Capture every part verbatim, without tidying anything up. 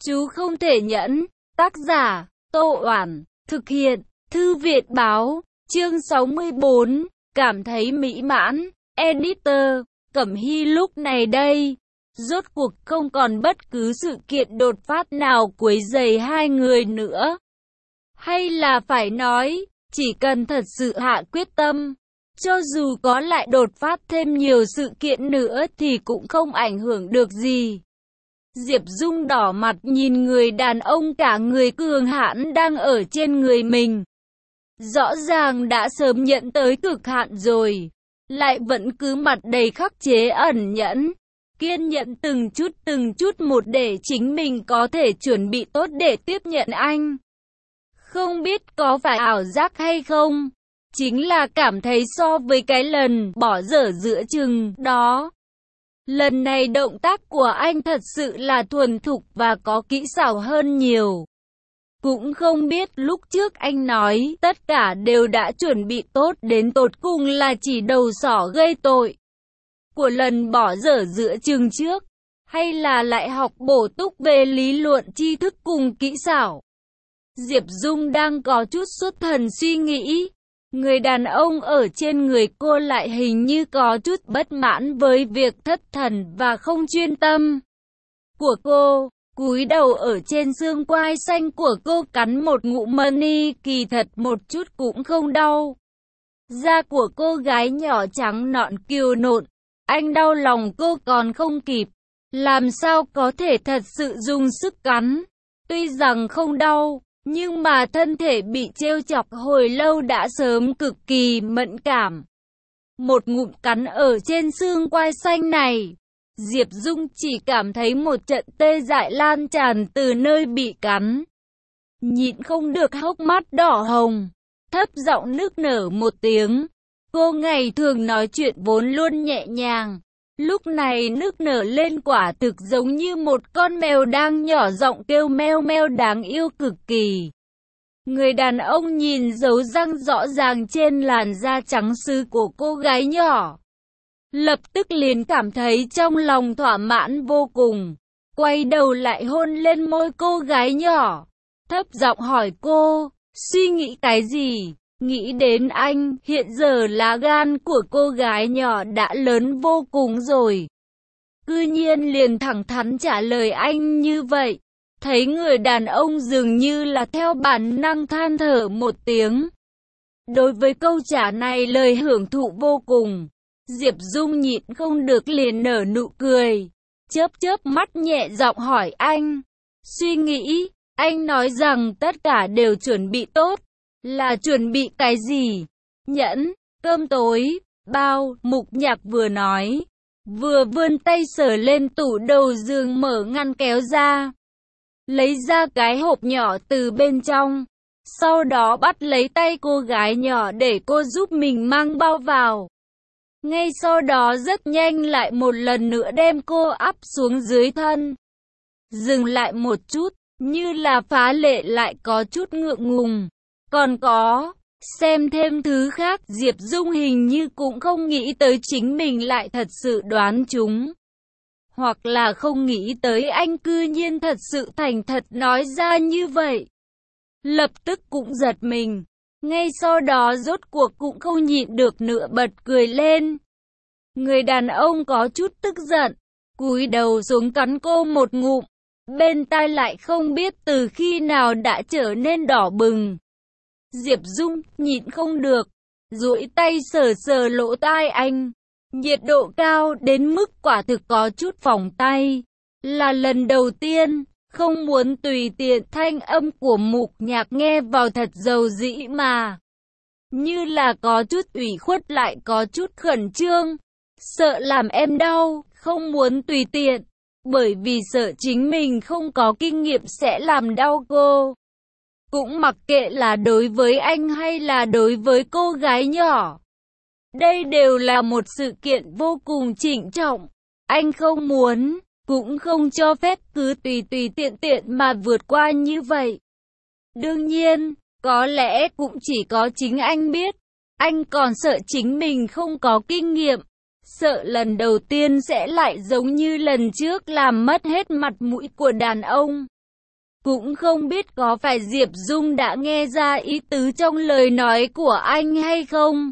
Chú không thể nhẫn. Tác giả, Tô Oản. Thực hiện, Thư viện báo. Chương sáu mươi bốn. Cảm thấy mỹ mãn. Editor, Cẩm Hy lúc này đây. Rốt cuộc không còn bất cứ sự kiện đột phát nào quấy rầy hai người nữa. Hay là phải nói, chỉ cần thật sự hạ quyết tâm, cho dù có lại đột phát thêm nhiều sự kiện nữa thì cũng không ảnh hưởng được gì. Diệp Dung đỏ mặt nhìn người đàn ông cả người cường hãn đang ở trên người mình. Rõ ràng đã sớm nhận tới cực hạn rồi, lại vẫn cứ mặt đầy khắc chế ẩn nhẫn, kiên nhẫn từng chút từng chút một để chính mình có thể chuẩn bị tốt để tiếp nhận anh. Không biết có phải ảo giác hay không, chính là cảm thấy so với cái lần bỏ dở giữa chừng đó, lần này động tác của anh thật sự là thuần thục và có kỹ xảo hơn nhiều. Cũng không biết lúc trước anh nói tất cả đều đã chuẩn bị tốt đến tột cùng là chỉ đầu sỏ gây tội của lần bỏ dở giữa chừng trước, hay là lại học bổ túc về lý luận tri thức cùng kỹ xảo. Diệp Dung đang có chút xuất thần suy nghĩ. Người đàn ông ở trên người cô lại hình như có chút bất mãn với việc thất thần và không chuyên tâm của cô. Cúi đầu ở trên xương quai xanh của cô cắn một ngụm mani, kỳ thật một chút cũng không đau. Da của cô gái nhỏ trắng nõn kiều nộn, anh đau lòng cô còn không kịp, làm sao có thể thật sự dùng sức cắn. Tuy rằng không đau, nhưng mà thân thể bị trêu chọc hồi lâu đã sớm cực kỳ mẫn cảm. Một ngụm cắn ở trên xương quai xanh này, Diệp Dung chỉ cảm thấy một trận tê dại lan tràn từ nơi bị cắn. Nhịn không được hốc mắt đỏ hồng, thấp giọng nức nở một tiếng. Cô ngày thường nói chuyện vốn luôn nhẹ nhàng, lúc này nức nở lên quả thực giống như một con mèo đang nhỏ giọng kêu meo meo đáng yêu cực kỳ. Người đàn ông nhìn dấu răng rõ ràng trên làn da trắng sứ của cô gái nhỏ, lập tức liền cảm thấy trong lòng thỏa mãn vô cùng. Quay đầu lại hôn lên môi cô gái nhỏ, thấp giọng hỏi cô, suy nghĩ cái gì? Nghĩ đến anh, hiện giờ lá gan của cô gái nhỏ đã lớn vô cùng rồi. Cư nhiên liền thẳng thắn trả lời anh như vậy. Thấy người đàn ông dường như là theo bản năng than thở một tiếng. Đối với câu trả này lời hưởng thụ vô cùng, Diệp Dung nhịn không được liền nở nụ cười, chớp chớp mắt nhẹ giọng hỏi anh. Suy nghĩ, anh nói rằng tất cả đều chuẩn bị tốt. Là chuẩn bị cái gì? Nhẫn, cơm tối, bao, Mục Nhạc vừa nói, vừa vươn tay sờ lên tủ đầu giường mở ngăn kéo ra, lấy ra cái hộp nhỏ từ bên trong, sau đó bắt lấy tay cô gái nhỏ để cô giúp mình mang bao vào. Ngay sau đó rất nhanh lại một lần nữa đem cô áp xuống dưới thân. Dừng lại một chút, như là phá lệ lại có chút ngượng ngùng. Còn có, xem thêm thứ khác, Diệp Dung hình như cũng không nghĩ tới chính mình lại thật sự đoán chúng. Hoặc là không nghĩ tới anh cư nhiên thật sự thành thật nói ra như vậy. Lập tức cũng giật mình. Ngay sau đó rốt cuộc cũng không nhịn được nữa bật cười lên. Người đàn ông có chút tức giận, cúi đầu xuống cắn cô một ngụm. Bên tai lại không biết từ khi nào đã trở nên đỏ bừng. Diệp Dung nhịn không được, duỗi tay sờ sờ lỗ tai anh. Nhiệt độ cao đến mức quả thực có chút phỏng tay. Là lần đầu tiên, không muốn tùy tiện, thanh âm của Mục Nhạc nghe vào thật dầu dĩ mà. Như là có chút ủy khuất lại có chút khẩn trương. Sợ làm em đau, không muốn tùy tiện. Bởi vì sợ chính mình không có kinh nghiệm sẽ làm đau cô. Cũng mặc kệ là đối với anh hay là đối với cô gái nhỏ. Đây đều là một sự kiện vô cùng trịnh trọng. Anh không muốn, cũng không cho phép cứ tùy tùy tiện tiện mà vượt qua như vậy. Đương nhiên, có lẽ cũng chỉ có chính anh biết. Anh còn sợ chính mình không có kinh nghiệm. Sợ lần đầu tiên sẽ lại giống như lần trước làm mất hết mặt mũi của đàn ông. Cũng không biết có phải Diệp Dung đã nghe ra ý tứ trong lời nói của anh hay không.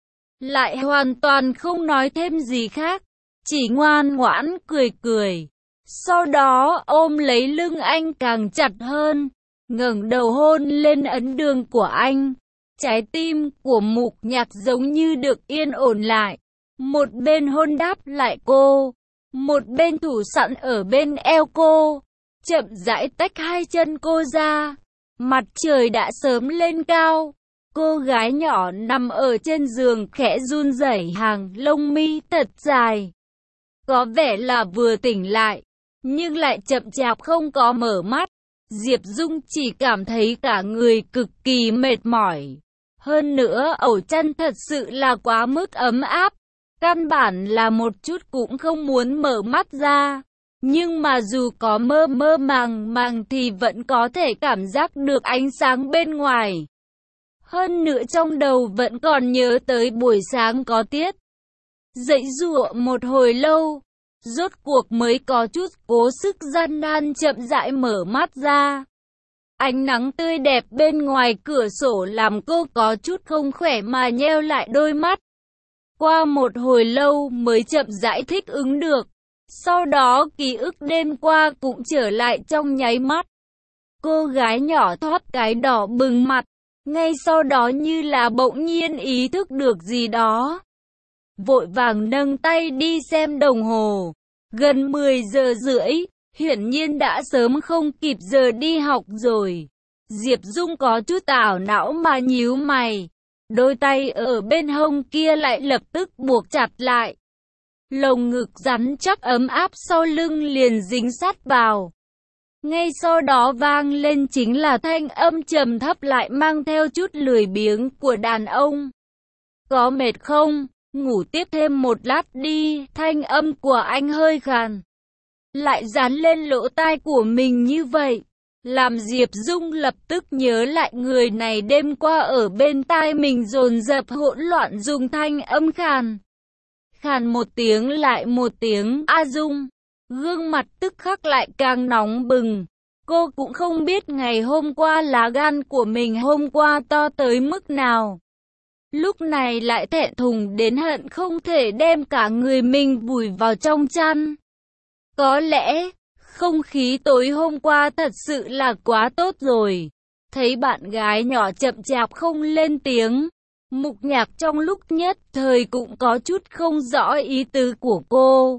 Lại hoàn toàn không nói thêm gì khác, chỉ ngoan ngoãn cười cười. Sau đó ôm lấy lưng anh càng chặt hơn, ngẩng đầu hôn lên ấn đường của anh. Trái tim của Mục Nhạc giống như được yên ổn lại. Một bên hôn đáp lại cô, một bên thủ sẵn ở bên eo cô, chậm rãi tách hai chân cô ra. Mặt trời đã sớm lên cao. Cô gái nhỏ nằm ở trên giường khẽ run rẩy, hàng lông mi thật dài. Có vẻ là vừa tỉnh lại, nhưng lại chậm chạp không có mở mắt. Diệp Dung chỉ cảm thấy cả người cực kỳ mệt mỏi. Hơn nữa ổ chăn thật sự là quá mức ấm áp. Căn bản là một chút cũng không muốn mở mắt ra. Nhưng mà dù có mơ mơ màng màng thì vẫn có thể cảm giác được ánh sáng bên ngoài. Hơn nữa trong đầu vẫn còn nhớ tới buổi sáng có tiết. Dậy dụa một hồi lâu, rốt cuộc mới có chút cố sức gian nan chậm rãi mở mắt ra. Ánh nắng tươi đẹp bên ngoài cửa sổ làm cô có chút không khỏe mà nheo lại đôi mắt. Qua một hồi lâu mới chậm rãi thích ứng được. Sau đó ký ức đêm qua cũng trở lại trong nháy mắt. Cô gái nhỏ thoát cái đỏ bừng mặt. Ngay sau đó như là bỗng nhiên ý thức được gì đó. Vội vàng nâng tay đi xem đồng hồ. Gần mười giờ rưỡi, hiển nhiên đã sớm không kịp giờ đi học rồi. Diệp Dung có chút ảo não mà nhíu mày. Đôi tay ở bên hông kia lại lập tức buộc chặt lại. Lồng ngực rắn chắc ấm áp sau lưng liền dính sát vào. Ngay sau đó vang lên chính là thanh âm trầm thấp lại mang theo chút lười biếng của đàn ông. Có mệt không? Ngủ tiếp thêm một lát đi. Thanh âm của anh hơi khàn, lại dán lên lỗ tai của mình như vậy, làm Diệp Dung lập tức nhớ lại người này đêm qua ở bên tai mình dồn dập hỗn loạn dùng thanh âm khàn. Khàn một tiếng lại một tiếng. A Dung, gương mặt tức khắc lại càng nóng bừng. Cô cũng không biết ngày hôm qua lá gan của mình hôm qua to tới mức nào. Lúc này lại thẹn thùng đến hận không thể đem cả người mình vùi vào trong chăn. Có lẽ, không khí tối hôm qua thật sự là quá tốt rồi. Thấy bạn gái nhỏ chậm chạp không lên tiếng, Mục Nhạc trong lúc nhất thời cũng có chút không rõ ý tứ của cô.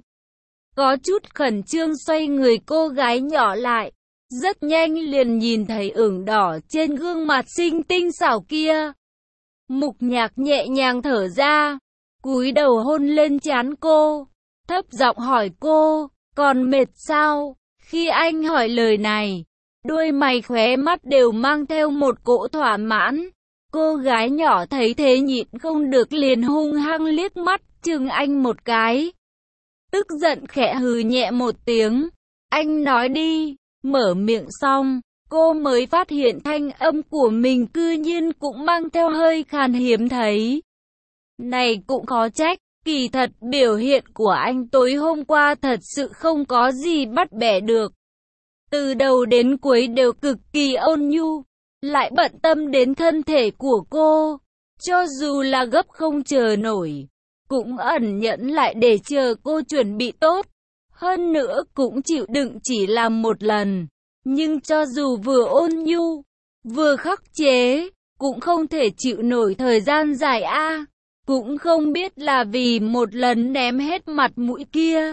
Có chút khẩn trương xoay người cô gái nhỏ lại. Rất nhanh liền nhìn thấy ửng đỏ trên gương mặt xinh tinh xảo kia. Mục Nhạc nhẹ nhàng thở ra, cúi đầu hôn lên trán cô, thấp giọng hỏi cô, còn mệt sao? Khi anh hỏi lời này, đôi mày khóe mắt đều mang theo một cỗ thỏa mãn. Cô gái nhỏ thấy thế nhịn không được liền hung hăng liếc mắt chừng anh một cái. Tức giận khẽ hừ nhẹ một tiếng. Anh nói đi. Mở miệng xong, cô mới phát hiện thanh âm của mình cư nhiên cũng mang theo hơi khàn hiếm thấy. Này cũng khó trách, kỳ thật biểu hiện của anh tối hôm qua thật sự không có gì bắt bẻ được. Từ đầu đến cuối đều cực kỳ ôn nhu, lại bận tâm đến thân thể của cô. Cho dù là gấp không chờ nổi, cũng ẩn nhẫn lại để chờ cô chuẩn bị tốt. Hơn nữa cũng chịu đựng chỉ làm một lần. Nhưng cho dù vừa ôn nhu, vừa khắc chế, cũng không thể chịu nổi thời gian dài a. Cũng không biết là vì một lần ném hết mặt mũi kia,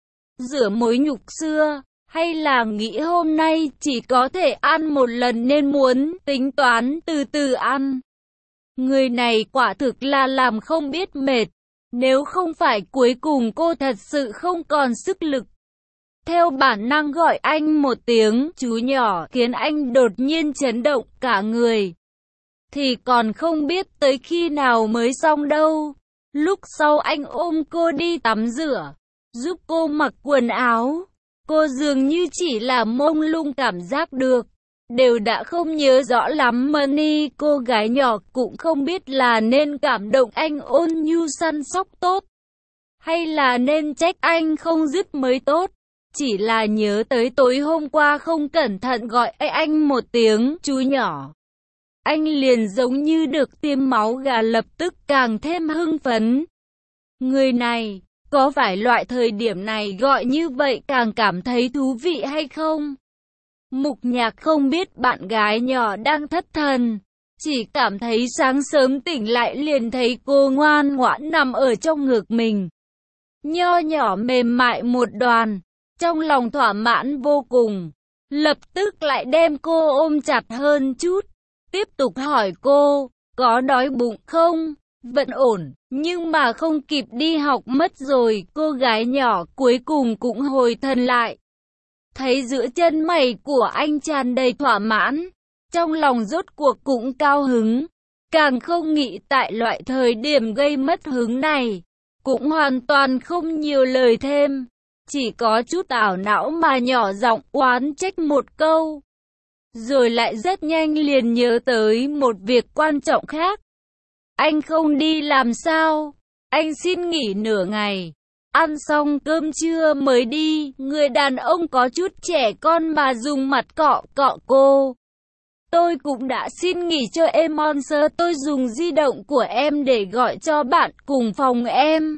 rửa mối nhục xưa, hay là nghĩ hôm nay chỉ có thể ăn một lần nên muốn tính toán từ từ ăn. Người này quả thực là làm không biết mệt. Nếu không phải cuối cùng cô thật sự không còn sức lực, theo bản năng gọi anh một tiếng chú nhỏ khiến anh đột nhiên chấn động cả người, thì còn không biết tới khi nào mới xong đâu. Lúc sau anh ôm cô đi tắm rửa, giúp cô mặc quần áo. Cô dường như chỉ là mông lung cảm giác được, đều đã không nhớ rõ lắm. Money cô gái nhỏ cũng không biết là nên cảm động anh ôn nhu săn sóc tốt, hay là nên trách anh không dứt mới tốt. chỉ là nhớ tới tối hôm qua không cẩn thận gọi anh một tiếng chú nhỏ. Anh liền giống như được tiêm máu gà, lập tức càng thêm hưng phấn. Người này, có phải loại thời điểm này gọi như vậy càng cảm thấy thú vị hay không? Mục Nhạc không biết bạn gái nhỏ đang thất thần, chỉ cảm thấy sáng sớm tỉnh lại liền thấy cô ngoan ngoãn nằm ở trong ngực mình. Nho nhỏ mềm mại một đoàn, trong lòng thỏa mãn vô cùng, lập tức lại đem cô ôm chặt hơn chút. Tiếp tục hỏi cô, có đói bụng không? Vẫn ổn, nhưng mà không kịp đi học mất rồi. Cô gái nhỏ cuối cùng cũng hồi thần lại. Thấy giữa chân mày của anh tràn đầy thỏa mãn, trong lòng rốt cuộc cũng cao hứng. Càng không nghĩ tại loại thời điểm gây mất hứng này, cũng hoàn toàn không nhiều lời thêm, chỉ có chút ảo não mà nhỏ giọng oán trách một câu. Rồi lại rất nhanh liền nhớ tới một việc quan trọng khác. Anh không đi làm sao? Anh xin nghỉ nửa ngày. Ăn xong cơm trưa mới đi. Người đàn ông có chút trẻ con mà dùng mặt cọ cọ cô. Tôi cũng đã xin nghỉ cho em Monster. Tôi dùng di động của em để gọi cho bạn cùng phòng em.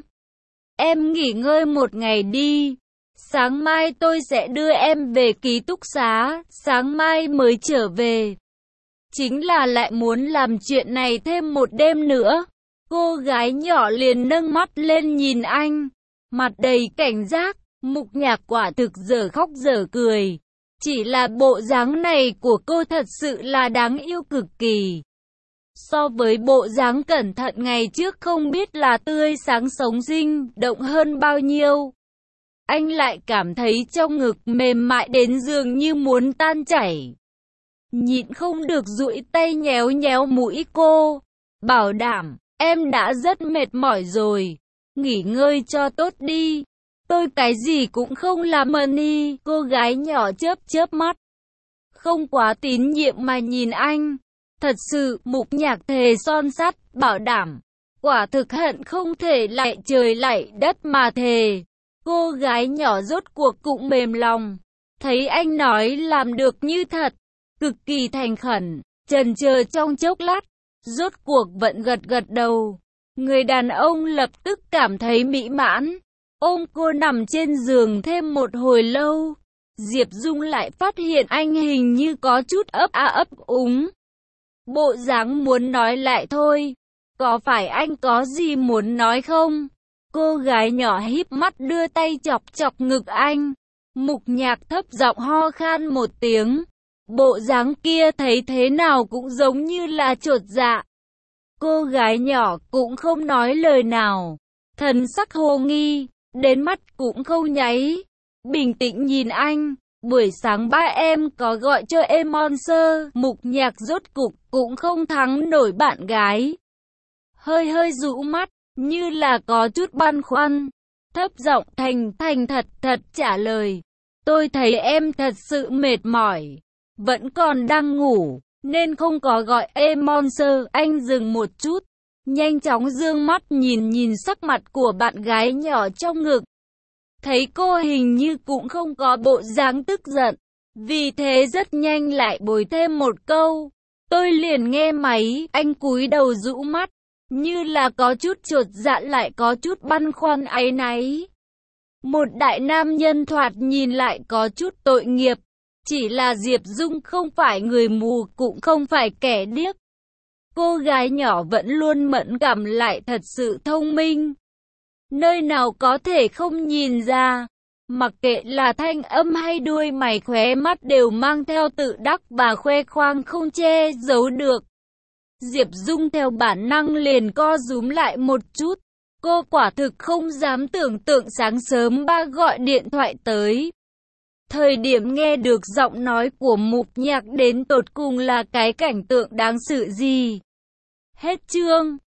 Em nghỉ ngơi một ngày đi. Sáng mai tôi sẽ đưa em về ký túc xá, sáng mai mới trở về. Chính là lại muốn làm chuyện này thêm một đêm nữa. Cô gái nhỏ liền nâng mắt lên nhìn anh, mặt đầy cảnh giác. Mục Nhạc quả thực dở khóc dở cười. Chỉ là bộ dáng này của cô thật sự là đáng yêu cực kỳ. So với bộ dáng cẩn thận ngày trước không biết là tươi sáng sống sinh động hơn bao nhiêu. Anh lại cảm thấy trong ngực mềm mại đến dường như muốn tan chảy. Nhịn không được duỗi tay nhéo nhéo mũi cô. Bảo đảm, em đã rất mệt mỏi rồi. Nghỉ ngơi cho tốt đi. Tôi cái gì cũng không làm ơn. Cô gái nhỏ chớp chớp mắt, không quá tín nhiệm mà nhìn anh. Thật sự, Mục Nhạc thề son sắt, bảo đảm. Quả thực hận không thể lại trời lại đất mà thề. Cô gái nhỏ rốt cuộc cũng mềm lòng. Thấy anh nói làm được như thật, cực kỳ thành khẩn, chần chờ trong chốc lát, rốt cuộc vẫn gật gật đầu. Người đàn ông lập tức cảm thấy mỹ mãn, ôm cô nằm trên giường thêm một hồi lâu. Diệp Dung lại phát hiện anh hình như có chút ấp a ấp úng. Bộ dáng muốn nói lại thôi. Có phải anh có gì muốn nói không? Cô gái nhỏ híp mắt đưa tay chọc chọc ngực anh. Mục Nhạc thấp giọng ho khan một tiếng. Bộ dáng kia thấy thế nào cũng giống như là chột dạ. Cô gái nhỏ cũng không nói lời nào, thần sắc hồ nghi, đến mắt cũng không nháy, bình tĩnh nhìn anh. Buổi sáng ba em có gọi cho em Monster. Mục Nhạc rốt cục cũng không thắng nổi bạn gái. Hơi hơi rũ mắt, như là có chút băn khoăn, thấp giọng thành thành thật thật trả lời. Tôi thấy em thật sự mệt mỏi, vẫn còn đang ngủ, nên không có gọi em Monster. Anh dừng một chút, nhanh chóng dương mắt nhìn nhìn sắc mặt của bạn gái nhỏ trong ngực. Thấy cô hình như cũng không có bộ dáng tức giận, vì thế rất nhanh lại bồi thêm một câu. Tôi liền nghe máy. Anh cúi đầu rũ mắt, như là có chút chột dạ lại có chút băn khoăn áy náy. Một đại nam nhân thoạt nhìn lại có chút tội nghiệp. Chỉ là Diệp Dung không phải người mù cũng không phải kẻ điếc. Cô gái nhỏ vẫn luôn mẫn cảm lại thật sự thông minh. Nơi nào có thể không nhìn ra. Mặc kệ là thanh âm hay đuôi mày khóe mắt đều mang theo tự đắc và khoe khoang không che giấu được. Diệp Dung theo bản năng liền co rúm lại một chút. Cô quả thực không dám tưởng tượng sáng sớm ba gọi điện thoại tới. Thời điểm nghe được giọng nói của Mục Nhạc đến tột cùng là cái cảnh tượng đáng sợ gì. Hết chương.